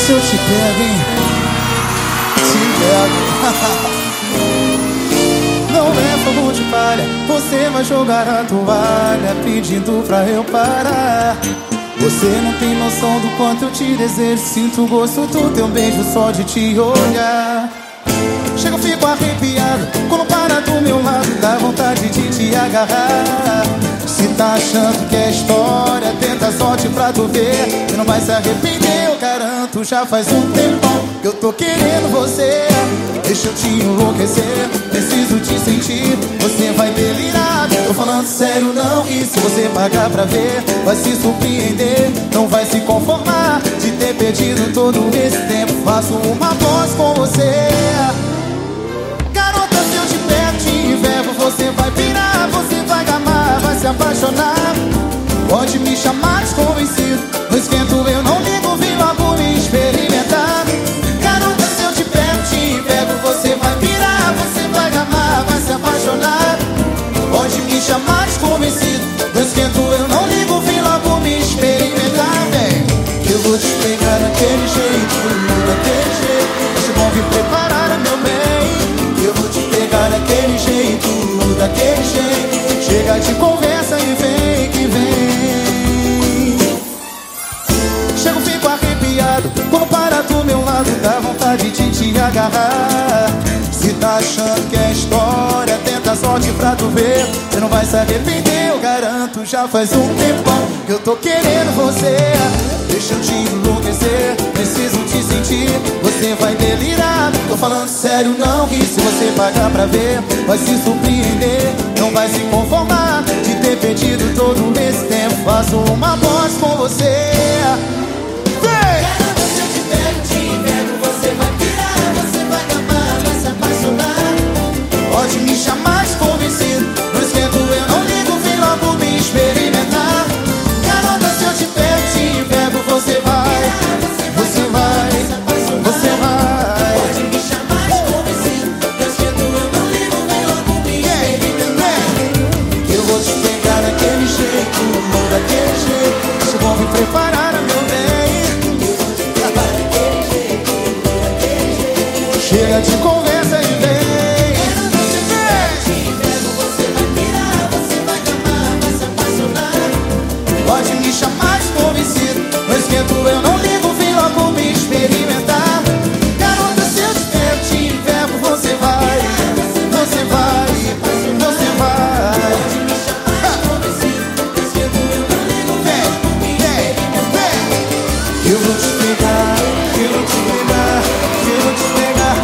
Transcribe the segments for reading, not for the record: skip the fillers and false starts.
se eu te pego, hein? Te pego. Não é fogo de palha, você vai jogar a toalha pedindo pra eu parar. Você não tem noção do quanto eu te desejo. Sinto o gosto do teu beijo só de te olhar. Chego, fico arrepiado quando para do meu lado, dá vontade de te agarrar. Se tá achando que é história, tenta a sorte pra tu ver. Você não vai se arrepender, eu garanto. Já faz um tempão que eu tô querendo você. Deixa eu te enlouquecer, preciso te sentir. Você vai delirar, tô falando sério, não ri. Se você pagar pra ver, vai se surpreender. Não vai se conformar de ter perdido todo esse tempo. Faço uma voz com você. Garota, se eu te pego, te envergo, você vai virar, você vai amar, vai se apaixonar. Pode me chamar desconvencido, no esquento eu não ligo, vim logo me experimentar. Garota, se eu te pego, te envergo, você vai virar, você vai amar, vai se apaixonar. Pode me chamar desconvencido, no esquento eu não ligo, vim logo me experimentar. Vem, que eu vou te pegar daquele jeito, daquele jeito. Acho bom vir preparar, meu bem. Eu vou te pegar daquele jeito, daquele jeito. Chega de conversa e vem que vem. Chego, fico arrepiado quando para do meu lado, dá vontade de te agarrar. Se tá achando que é história, tenta a sorte pra tu ver. Você não vai se arrepender, eu garanto. Já faz um tempão que eu tô querendo você. Deixa eu te enlouquecer, preciso te sentir. Você vai delirar, tô falando sério, não ri. Se você pagar pra ver, vai se surpreender. Não vai se conformar de ter perdido todo esse tempo. Faço uma voz com você. Vem! Se eu te pego, te envergo, você vai virar, você vai amar, vai se apaixonar. Pode me chamar desconvencido, no esquento eu não ligo, vem logo me experimentar. Garota, se eu te pego, te envergo, você vai, você vai, você vai. Pode me chamar desconvencido, no esquento eu não ligo, vem logo me experimentar. Eu vou te pegar daquele jeito, daquele jeito. Se vou me preparar, meu bem. Daquele jeito, daquele jeito. Chega de conversa e vem. Pode me chamar desconvencido, no esquento eu não ligo, vem logo me experimentar. Garota, se eu te pego, te envergo, você vai, você vai, você vai. Pode me chamar desconvencido, no esquento eu não ligo, vem logo me experimentar. Eu vou te pegar, eu vou te pegar, eu vou te pegar.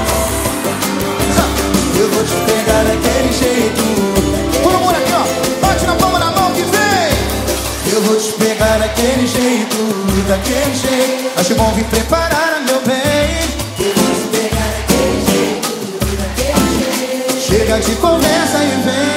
Eu vou te pegar daquele jeito. Todo mundo aqui, ó, bate na palma da mão que vem. Eu vou te pegar daquele jeito, daquele jeito. Acho bom vir preparar, meu bem. Eu vou te pegar daquele jeito, daquele jeito. Chega de conversa e vem.